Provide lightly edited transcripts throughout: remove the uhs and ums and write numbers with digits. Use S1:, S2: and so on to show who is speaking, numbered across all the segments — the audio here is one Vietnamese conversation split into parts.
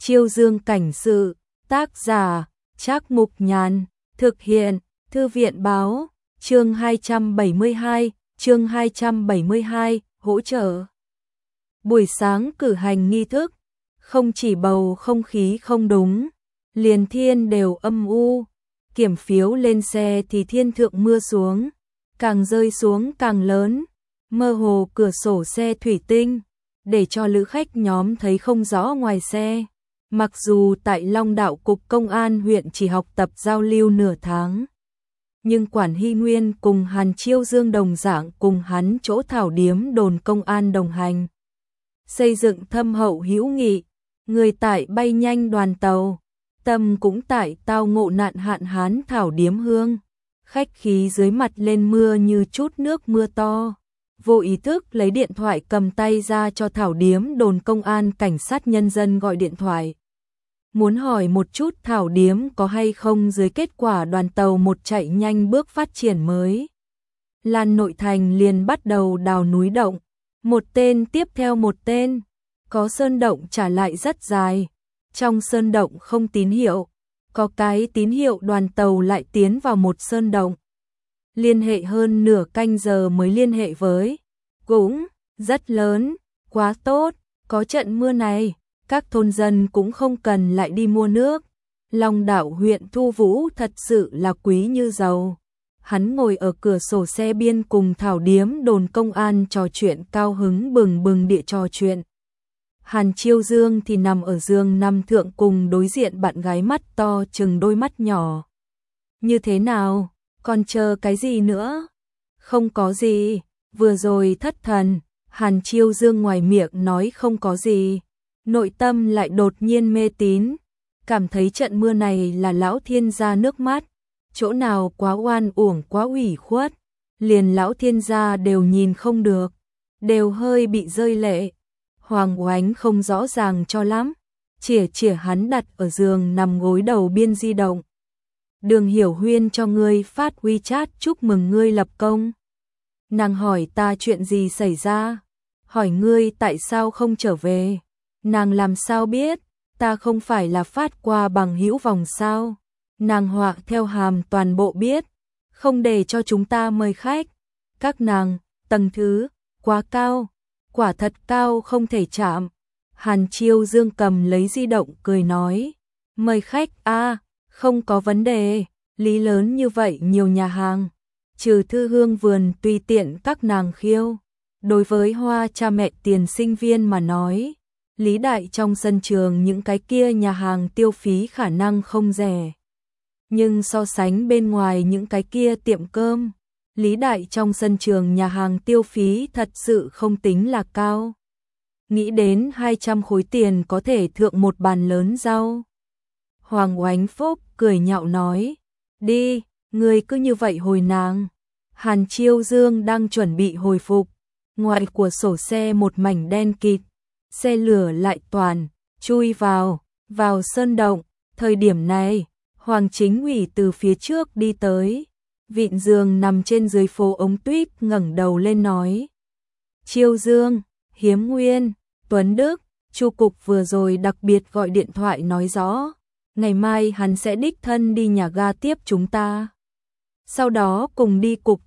S1: Chiêu Dương cảnh sự, tác giả, Trác Mục Nhàn, thực hiện, Thư viện báo, chương 272, hỗ trợ. Buổi sáng cử hành nghi thức, không chỉ bầu không khí không đúng, liền thiên đều âm u, kiểm phiếu lên xe thì thiên thượng mưa xuống, càng rơi xuống càng lớn, mơ hồ cửa sổ xe thủy tinh, để cho lữ khách nhóm thấy không rõ ngoài xe. Mặc dù tại Long Đạo Cục Công an huyện chỉ học tập giao lưu nửa tháng, nhưng Quản Hy Nguyên cùng Hàn Chiêu Dương đồng dạng cùng hắn chỗ thảo điếm đồn công an đồng hành. Xây dựng thâm hậu hữu nghị, người tại bay nhanh đoàn tàu, tâm cũng tại tao ngộ nạn hạn hán thảo điếm hương. Khách khí dưới mặt lên mưa như chút nước mưa to, vô ý thức lấy điện thoại cầm tay ra cho thảo điếm đồn công an cảnh sát nhân dân gọi điện thoại. Muốn hỏi một chút thảo điếm có hay không dưới kết quả đoàn tàu một chạy nhanh bước phát triển mới. Lan nội thành liền bắt đầu đào núi động, một tên tiếp theo một tên, có sơn động trả lại rất dài, trong sơn động không tín hiệu, có cái tín hiệu đoàn tàu lại tiến vào một sơn động. Liên hệ hơn nửa canh giờ mới liên hệ với, cũng rất lớn, quá tốt, có trận mưa này. Các thôn dân cũng không cần lại đi mua nước. Long Đạo huyện thu vũ thật sự là quý như dầu. Hắn ngồi ở cửa sổ xe biên cùng thảo điếm đồn công an trò chuyện cao hứng bừng bừng địa trò chuyện. Hàn Chiêu Dương thì nằm ở giường nằm thượng cùng đối diện bạn gái mắt to chừng đôi mắt nhỏ. Như thế nào? Còn chờ cái gì nữa? Không có gì. Vừa rồi thất thần. Hàn Chiêu Dương ngoài miệng nói không có gì, nội tâm lại đột nhiên mê tín, cảm thấy trận mưa này là lão thiên gia nước mắt, chỗ nào quá oan uổng quá ủy khuất, liền lão thiên gia đều nhìn không được, đều hơi bị rơi lệ. Hoàng Oánh không rõ ràng cho lắm, chỉa hắn đặt ở giường nằm gối đầu biên di động. Đường Hiểu Huyên cho ngươi phát WeChat chúc mừng ngươi lập công. Nàng hỏi ta chuyện gì xảy ra, hỏi ngươi tại sao không trở về. Nàng làm sao biết, ta không phải là phát qua bằng hữu vòng sao. Nàng họa theo hàm toàn bộ biết, không để cho chúng ta mời khách. Các nàng, tầng thứ, quá cao, quả thật cao không thể chạm. Hàn Chiêu Dương cầm lấy di động cười nói, mời khách không có vấn đề, lý lớn như vậy nhiều nhà hàng. Trừ Thư Hương vườn tùy tiện các nàng khiêu. Đối với Hoa cha mẹ tiền sinh viên mà nói, Lý Đại trong sân trường những cái kia nhà hàng tiêu phí khả năng không rẻ. Nhưng so sánh bên ngoài những cái kia tiệm cơm, Lý Đại trong sân trường nhà hàng tiêu phí thật sự không tính là cao. Nghĩ đến 200 khối tiền có thể thượng một bàn lớn rau. Hoàng Oánh Phúc cười nhạo nói, đi, người cứ như vậy hồi nàng. Hàn Chiêu Dương đang chuẩn bị hồi phục, ngoài của sổ xe một mảnh đen kịt. Xe lửa lại toàn, chui vào sơn động. Thời điểm này, Hoàng Chính Ủy từ phía trước đi tới, vịn giường nằm trên dưới phố ống tuyết ngẩng đầu lên nói. Chiêu Dương, Hiếm Nguyên, Tuấn Đức, Chu Cục vừa rồi đặc biệt gọi điện thoại nói rõ, ngày mai hắn sẽ đích thân đi nhà ga tiếp chúng ta. Sau đó cùng đi cục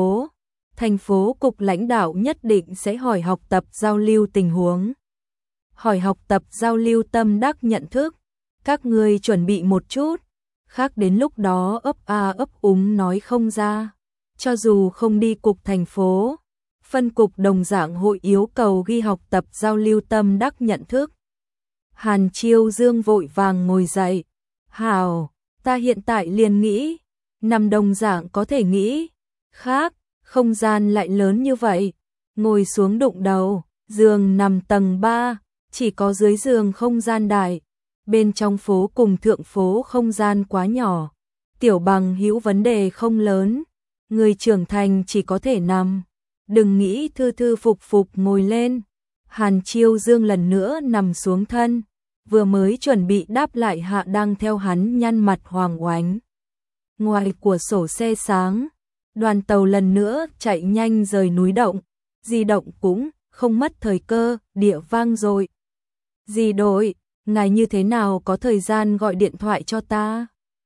S1: thành phố cục lãnh đạo nhất định sẽ hỏi học tập giao lưu tình huống. Hỏi học tập giao lưu tâm đắc nhận thức, các người chuẩn bị một chút, khác đến lúc đó ấp úng nói không ra. Cho dù không đi cục thành phố, phân cục đồng dạng hội yêu cầu ghi học tập giao lưu tâm đắc nhận thức. Hàn Chiêu Dương vội vàng ngồi dậy, hảo, ta hiện tại liền nghĩ, nằm đồng dạng có thể nghĩ, khác, không gian lại lớn như vậy, ngồi xuống đụng đầu, giường nằm tầng 3. Chỉ có dưới giường không gian đại, bên trong phố cùng thượng phố không gian quá nhỏ. Tiểu bằng hữu vấn đề không lớn, người trưởng thành chỉ có thể nằm. Đừng nghĩ thư thư phục phục ngồi lên. Hàn Chiêu Dương lần nữa nằm xuống thân, vừa mới chuẩn bị đáp lại hạ đang theo hắn nhăn mặt Hoàng Oánh. Ngoài của sổ xe sáng, đoàn tàu lần nữa chạy nhanh rời núi động, di động cũng không mất thời cơ, địa vang rồi. Di đội, ngài như thế nào có thời gian gọi điện thoại cho ta?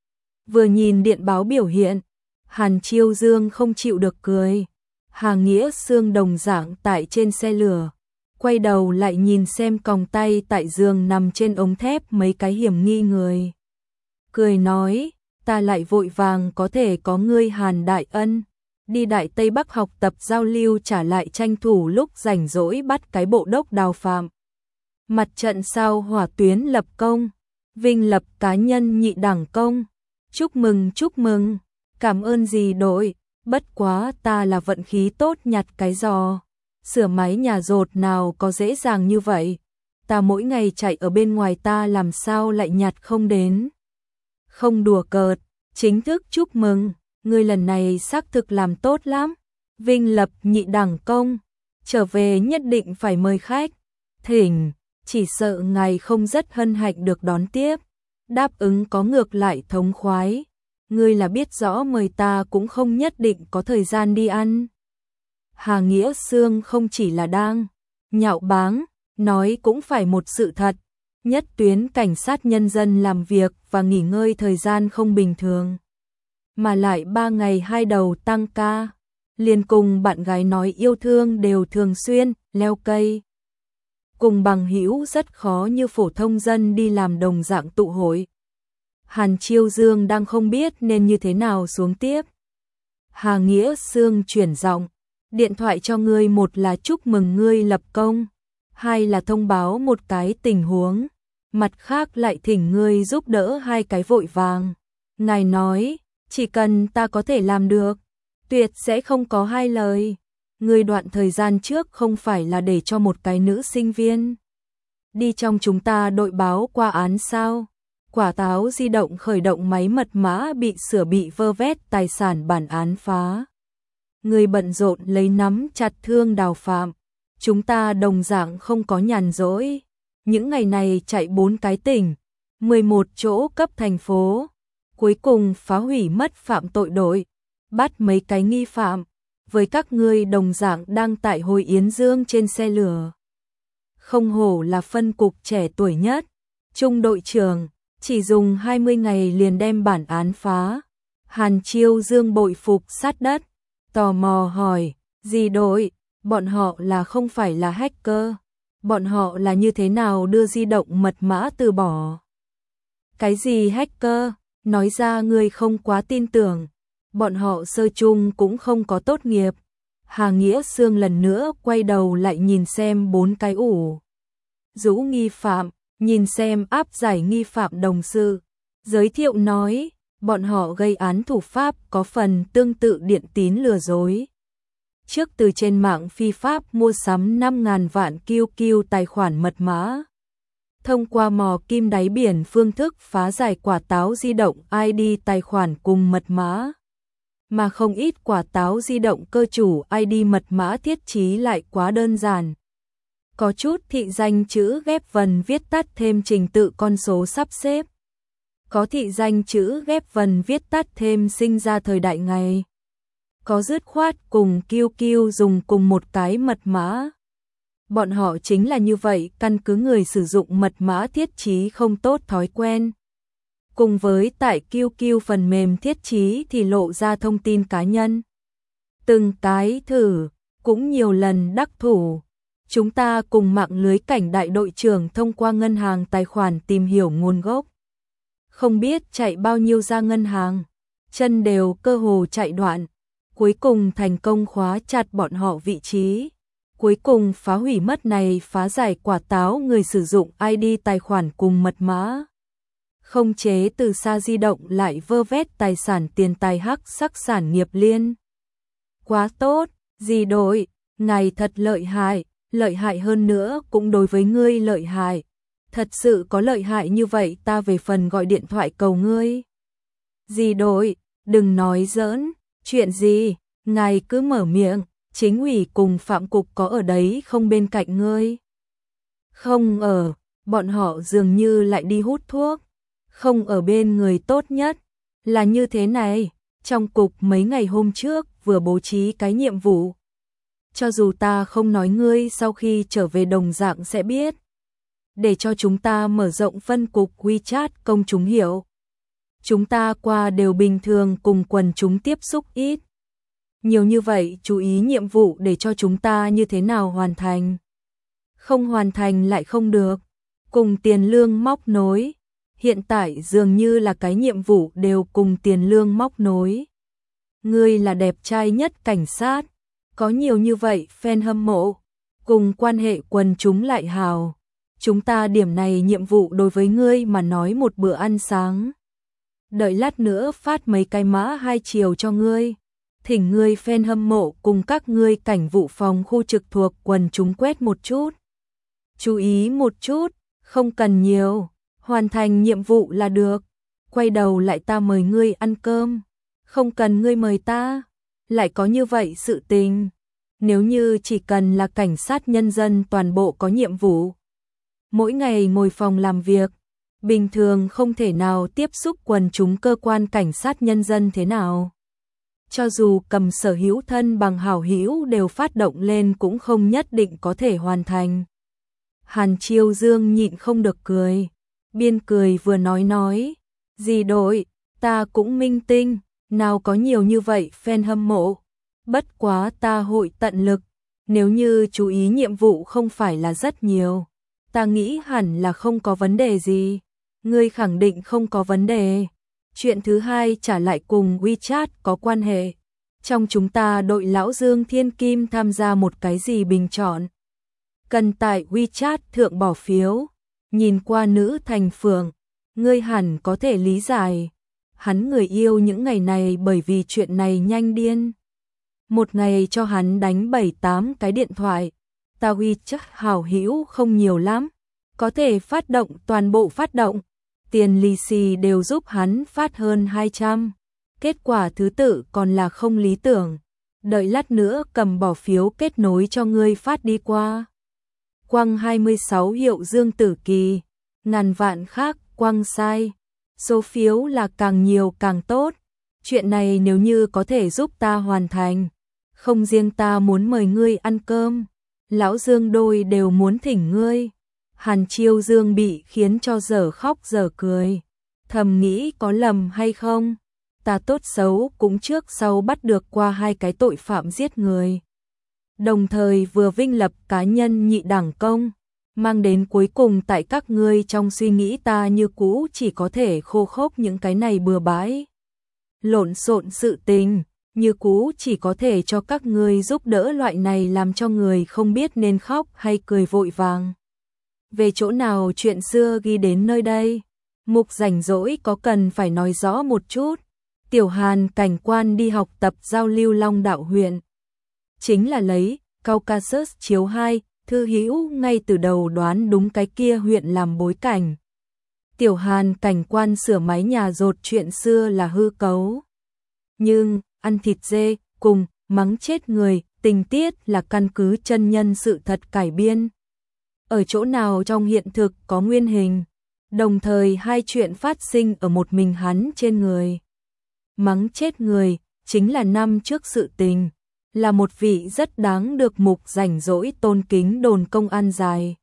S1: Vừa nhìn điện báo biểu hiện, Hàn Chiêu Dương không chịu được cười. Hà Nghĩa Sương đồng dạng tại trên xe lửa, quay đầu lại nhìn xem còng tay tại giường nằm trên ống thép mấy cái hiểm nghi người. Cười nói, ta lại vội vàng có thể có ngươi Hàn đại ân, đi Đại Tây Bắc học tập giao lưu trả lại tranh thủ lúc rảnh rỗi bắt cái bộ đốc Đào Phạm. Mặt trận sao hỏa tuyến lập công, vinh lập cá nhân nhị đẳng công. Chúc mừng, cảm ơn gì đội, bất quá ta là vận khí tốt nhặt cái giò. Sửa máy nhà dột nào có dễ dàng như vậy, ta mỗi ngày chạy ở bên ngoài ta làm sao lại nhặt không đến. Không đùa cợt, chính thức chúc mừng, ngươi lần này xác thực làm tốt lắm. Vinh lập nhị đẳng công, trở về nhất định phải mời khách. Thỉnh, chỉ sợ ngài không rất hân hạnh được đón tiếp. Đáp ứng có ngược lại thống khoái. Ngươi là biết rõ mời ta cũng không nhất định có thời gian đi ăn. Hà Nghĩa Sương không chỉ là đang nhạo báng, nói cũng phải một sự thật. Nhất tuyến cảnh sát nhân dân làm việc và nghỉ ngơi thời gian không bình thường. Mà lại 3 ngày 2 đầu tăng ca. Liền cùng bạn gái nói yêu thương đều thường xuyên, leo cây. Cùng bằng hữu rất khó như phổ thông dân đi làm đồng dạng tụ hội. Hàn Chiêu Dương đang không biết nên như thế nào xuống tiếp. Hà Nghĩa Sương chuyển giọng, điện thoại cho ngươi, một là chúc mừng ngươi lập công, hai là thông báo một cái tình huống, mặt khác lại thỉnh ngươi giúp đỡ hai cái vội vàng. Ngài nói, chỉ cần ta có thể làm được, tuyệt sẽ không có hai lời. Ngươi đoạn thời gian trước không phải là để cho một cái nữ sinh viên đi trong chúng ta đội báo qua án sao? Quả táo di động khởi động máy mật mã bị sửa bị vơ vét tài sản bản án phá. Người bận rộn lấy nắm chặt thương Đào Phạm. Chúng ta đồng dạng không có nhàn rỗi. Những ngày này chạy 4 cái tỉnh, 11 chỗ cấp thành phố. Cuối cùng phá hủy mất phạm tội đội, bắt mấy cái nghi phạm. Với các ngươi đồng dạng đang tại Hồi Yến Dương trên xe lửa. Không hổ là phân cục trẻ tuổi nhất. Trung đội trưởng chỉ dùng 20 ngày liền đem bản án phá. Hàn Chiêu Dương bội phục sát đất, tò mò hỏi, gì đội, bọn họ là không phải là hacker, bọn họ là như thế nào đưa di động mật mã từ bỏ? Cái gì hacker, nói ra ngươi không quá tin tưởng, bọn họ sơ chung cũng không có tốt nghiệp. Hà Nghĩa Sương lần nữa quay đầu lại nhìn xem 4 cái ủ rũ nghi phạm, nhìn xem áp giải nghi phạm đồng sự, giới thiệu nói, bọn họ gây án thủ pháp có phần tương tự điện tín lừa dối. Trước từ trên mạng phi pháp mua sắm 5.000 vạn QQ tài khoản mật mã. Thông qua mò kim đáy biển phương thức phá giải quả táo di động ID tài khoản cùng mật mã. Mà không ít quả táo di động cơ chủ ID mật mã thiết trí lại quá đơn giản. Có chút thị danh chữ ghép vần viết tắt thêm trình tự con số sắp xếp. Có thị danh chữ ghép vần viết tắt thêm sinh ra thời đại ngày. Có dứt khoát cùng QQ dùng cùng một cái mật mã. Bọn họ chính là như vậy, căn cứ người sử dụng mật mã thiết trí không tốt thói quen. Cùng với tại QQ phần mềm thiết trí thì lộ ra thông tin cá nhân. Từng cái thử, cũng nhiều lần đắc thủ. Chúng ta cùng mạng lưới cảnh đại đội trưởng thông qua ngân hàng tài khoản tìm hiểu nguồn gốc. Không biết chạy bao nhiêu ra ngân hàng, chân đều cơ hồ chạy đoạn. Cuối cùng thành công khóa chặt bọn họ vị trí. Cuối cùng phá hủy mất này, phá giải quả táo người sử dụng ID tài khoản cùng mật mã. Không chế từ xa di động lại vơ vét tài sản tiền tài hắc sắc sản nghiệp liên. Quá tốt, gì đội, ngài thật lợi hại hơn nữa cũng đối với ngươi lợi hại. Thật sự có lợi hại như vậy ta về phần gọi điện thoại cầu ngươi. Gì đội, đừng nói giỡn, chuyện gì, ngài cứ mở miệng, chính ủy cùng phạm cục có ở đấy không bên cạnh ngươi? Không ở, bọn họ dường như lại đi hút thuốc. Không ở bên người tốt nhất, là như thế này, trong cục mấy ngày hôm trước vừa bố trí cái nhiệm vụ. Cho dù ta không nói ngươi sau khi trở về đồng dạng sẽ biết. để cho chúng ta mở rộng phân cục WeChat công chúng hiểu. Chúng ta qua đều bình thường cùng quần chúng tiếp xúc ít. Nhiều như vậy chú ý nhiệm vụ để cho chúng ta như thế nào hoàn thành. Không hoàn thành lại không được. Cùng tiền lương móc nối. Hiện tại dường như là cái nhiệm vụ đều cùng tiền lương móc nối. Ngươi là đẹp trai nhất cảnh sát. Có nhiều như vậy fan hâm mộ. Cùng quan hệ quần chúng lại hào. Chúng ta điểm này nhiệm vụ đối với ngươi mà nói một bữa ăn sáng. Đợi lát nữa phát mấy cái mã 2 chiều cho ngươi. Thỉnh ngươi fan hâm mộ cùng các ngươi cảnh vụ phòng khu trực thuộc quần chúng quét một chút. Chú ý một chút, không cần nhiều, hoàn thành nhiệm vụ là được. Quay đầu lại ta mời ngươi ăn cơm, không cần ngươi mời ta. Lại có như vậy sự tình. Nếu như chỉ cần là cảnh sát nhân dân toàn bộ có nhiệm vụ. Mỗi ngày ngồi phòng làm việc, bình thường không thể nào tiếp xúc quần chúng cơ quan cảnh sát nhân dân thế nào. Cho dù cầm sở hữu thân bằng hảo hữu đều phát động lên cũng không nhất định có thể hoàn thành. Hàn Chiêu Dương nhịn không được cười. Biên cười vừa nói. Gì đội, ta cũng minh tinh, nào có nhiều như vậy fan hâm mộ. Bất quá ta hội tận lực, nếu như chú ý nhiệm vụ không phải là rất nhiều. Ta nghĩ hẳn là không có vấn đề gì. Ngươi khẳng định không có vấn đề. Chuyện thứ hai trả lại cùng WeChat có quan hệ. Trong chúng ta đội lão Dương Thiên Kim tham gia một cái gì bình chọn. Cần tại WeChat thượng bỏ phiếu. Nhìn qua nữ thành phường. Ngươi hẳn có thể lý giải. Hắn người yêu những ngày này bởi vì chuyện này nhanh điên. Một ngày cho hắn đánh 7-8 cái điện thoại. Ta WeChat hảo hữu không nhiều lắm. Có thể phát động toàn bộ phát động. Tiền lì xì đều giúp hắn phát hơn 200. Kết quả thứ tự còn là không lý tưởng. Đợi lát nữa cầm bỏ phiếu kết nối cho ngươi phát đi qua. Quăng 26 hiệu Dương Tử Kỳ. Ngàn vạn khác quăng sai. Số phiếu là càng nhiều càng tốt. Chuyện này nếu như có thể giúp ta hoàn thành. Không riêng ta muốn mời ngươi ăn cơm. Lão Dương đôi đều muốn thỉnh ngươi. Hàn Chiêu Dương bị khiến cho dở khóc dở cười. Thầm nghĩ có lầm hay không? Ta tốt xấu cũng trước sau bắt được qua 2 cái tội phạm giết người. Đồng thời vừa vinh lập cá nhân nhị đẳng công. Mang đến cuối cùng tại các ngươi trong suy nghĩ ta như cũ chỉ có thể khô khốc những cái này bừa bãi. Lộn xộn sự tình, như cũ chỉ có thể cho các ngươi giúp đỡ loại này làm cho người không biết nên khóc hay cười vội vàng. Về chỗ nào chuyện xưa ghi đến nơi đây, mục rảnh rỗi có cần phải nói rõ một chút. Tiểu Hàn cảnh quan đi học tập giao lưu Long Đạo huyện. Chính là lấy Caucasus chiếu 2, thư hữu ngay từ đầu đoán đúng cái kia huyện làm bối cảnh. Tiểu Hàn cảnh quan sửa mái nhà dột chuyện xưa là hư cấu. Nhưng, ăn thịt dê, cùng, mắng chết người, tình tiết là căn cứ chân nhân sự thật cải biên. Ở chỗ nào trong hiện thực có nguyên hình, đồng thời hai chuyện phát sinh ở một mình hắn trên người. Mắng chết người, chính là năm trước sự tình, là một vị rất đáng được mục rảnh rỗi tôn kính đồn công an dài.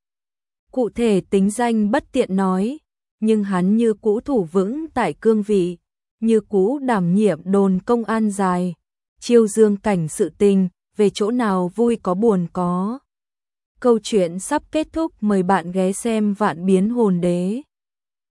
S1: Cụ thể tính danh bất tiện nói, nhưng hắn như cũ thủ vững tại cương vị, như cũ đảm nhiệm đồn công an dài. Chiêu Dương cảnh sự tình, về chỗ nào vui có buồn có. Câu chuyện sắp kết thúc, mời bạn ghé xem Vạn Biến Hồn Đế.